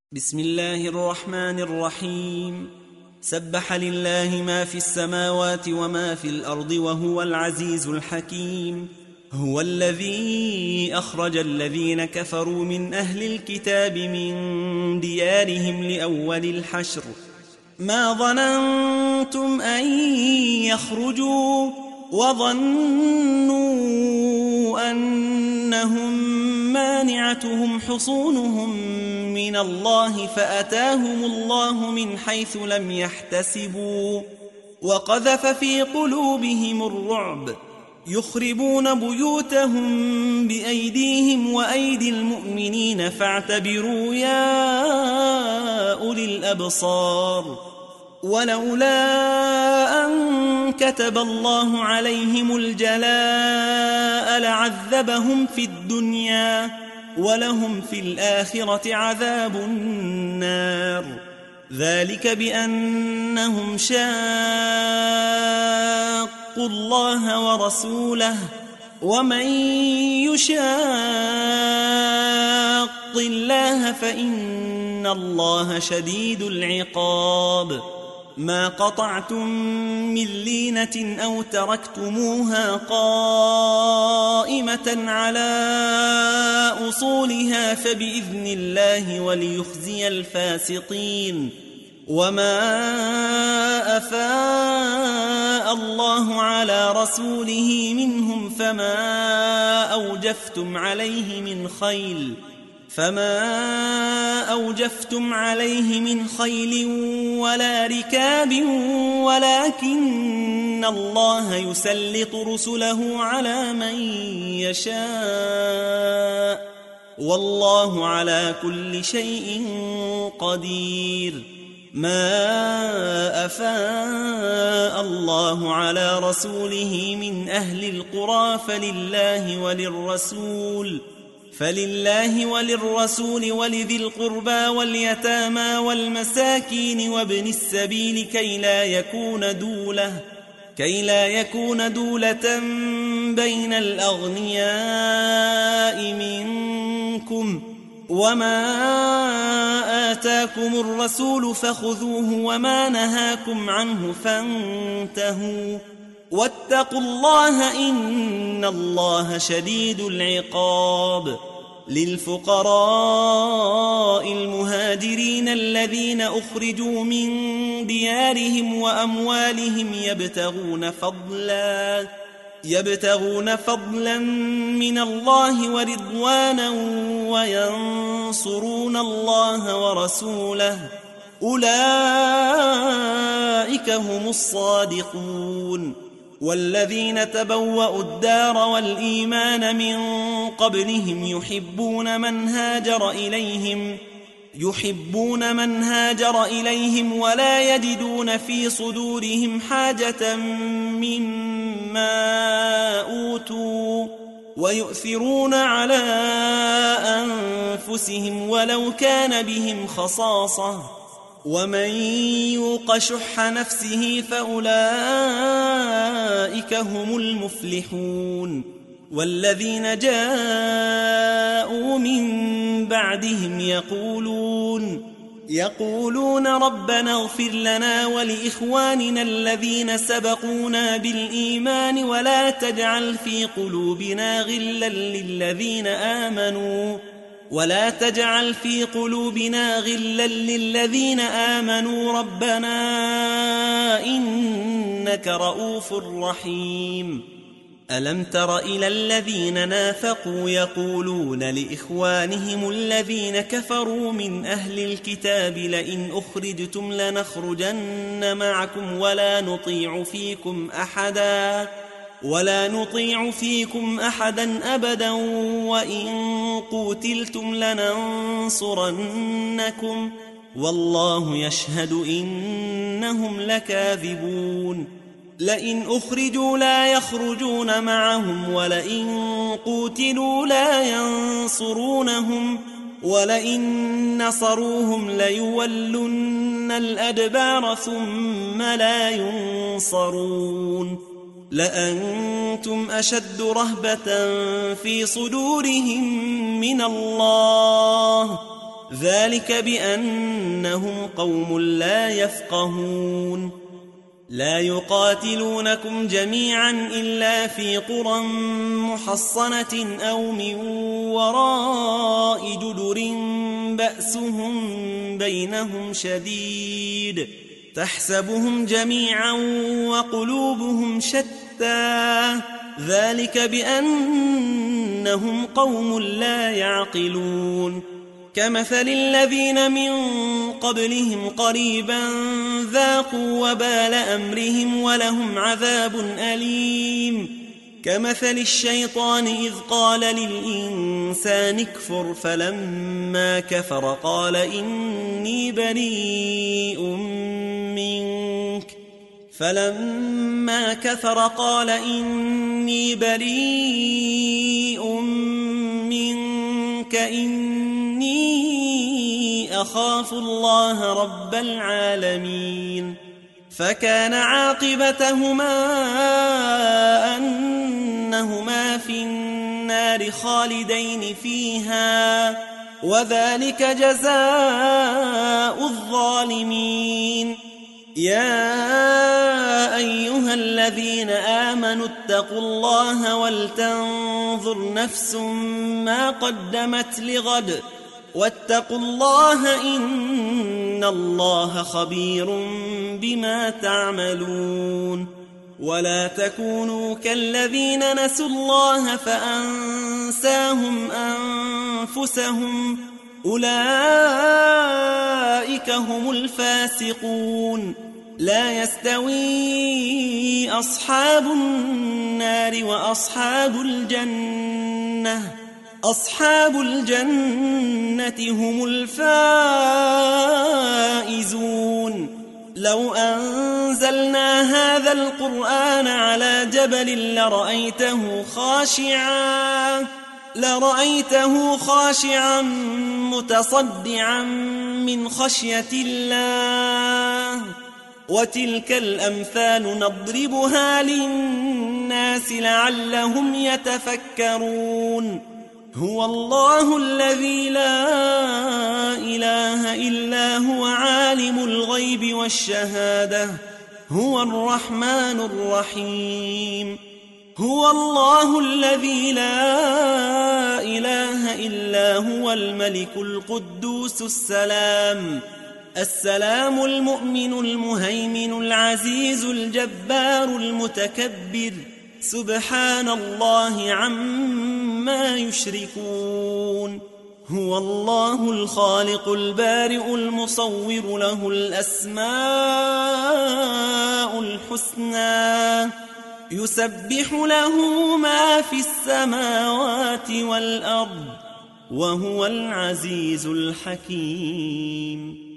بسم الله الرحمن الرحيم. سبح لله ما في السماوات وما في الأرض وهو العزيز الحكيم. هو الذي أخرج الذين كفروا من أهل الكتاب من ديارهم لأول الحشر ما ظننتم أن يخرجوا وظنوا أنهم مانعتهم حصونهم من الله فأتاهم الله من حيث لم يحتسبوا وقذف في قلوبهم الرعب يخربون بيوتهم بأيديهم وأيدي المؤمنين فاعتبروا يا أولي الأبصار. ولولا أن كتب الله عليهم الجلاء لعذبهم في الدنيا ولهم في الآخرة عذاب النار. ذلك بأنهم شاقوا الله ورسوله ومن يشاق الله فإن الله شديد العقاب. ما قطعتم من لينة أو تركتموها قائمة على أصولها فبإذن الله وليخزي الفاسقين. وما أفاء الله على رسوله منهم فما أوجفتم عليه من خيل ولا ركاب ولكن الله يسلط رسله على من يشاء والله على كل شيء قدير. ما أفاء الله على رسوله من أهل القرى فلله وللرسول ولذي القربى واليتامى والمساكين وابن السبيل كي لا يكون دولة بين الأغنياء منكم. وما آتاكم الرسول فخذوه وما نهاكم عنه فانتهوا واتقوا الله إن الله شديد العقاب. للفقراء المهاجرين الذين أخرجوا من ديارهم وأموالهم يبتغون فضلا من الله ورضوانا وينصرون الله ورسوله أولئك هم الصادقون. والذين تبوأوا الدار والإيمان من قبلهم يحبون من هاجر إليهم ولا يجدون في صدورهم حاجة مما أوتوا ويؤثرون على أنفسهم ولو كان بهم خصاصة ومن يوق شح نفسه فأولئك هم المفلحون. والذين جاءوا من بعدهم يقولون ربنا اغفر لنا ولإخواننا الذين سبقونا بالإيمان ولا تجعل في قلوبنا غلا للذين آمنوا ربنا إنك رؤوف رحيم. ألم تر إلى الذين نافقوا يقولون لإخوانهم الذين كفروا من أهل الكتاب لئن أخرجتم لنخرجن معكم ولا نطيع فيكم أحدا أبدا وإن قوتلتم لننصرنكم والله يشهد إنهم لكاذبون. لئن أخرجوا لا يخرجون معهم ولئن قوتلوا لا ينصرونهم ولئن نصروهم ليولن الأدبار ثم لا ينصرون. لأنتم أشد رهبة في صدورهم من الله ذلك بأنهم قوم لا يفقهون لا يقاتلونكم جميعا إلا في قرى محصنة أو من وراء جدر بأسهم بينهم شديد تحسبهم جميعا وقلوبهم شتى ذلك بأنهم قوم لا يعقلون كمثل الذين من قبلهم قريبا ذاقوا وبال أمرهم ولهم عذاب أليم كمثل الشيطان إذ قال للإنسان اكفر فلما كفر قال إني بريء منك إني أخاف الله رب العالمين فكان عاقبتهما أنهما في النار خالدين فيها وذلك جزاء الظالمين يا أيها الذين آمنوا اتقوا الله ولتنظر نفس ما قدمت لغد واتقوا الله إن الله خبير بما تعملون ولا تكونوا كالذين نسوا الله فأنساهم أنفسهم أولئك هم الفاسقون لا يستوي أصحاب النار وأصحاب الجنة هم الفائزون لو أنزلنا هذا القرآن على جبل لرأيته خاشعا متصدعا من خشية الله وتلك الأمثال نضربها للناس لعلهم يتفكرون هو الله الذي لا إله إلا هو عالم الغيب والشهادة هو الرحمن الرحيم هو الله الذي لا إله إلا هو الملك القدوس السلام المؤمن المهيمن العزيز الجبار المتكبر سبحان الله عما يشركون هو الله الخالق البارئ المصور له الأسماء الحسنى يسبح له ما في السماوات والأرض وهو العزيز الحكيم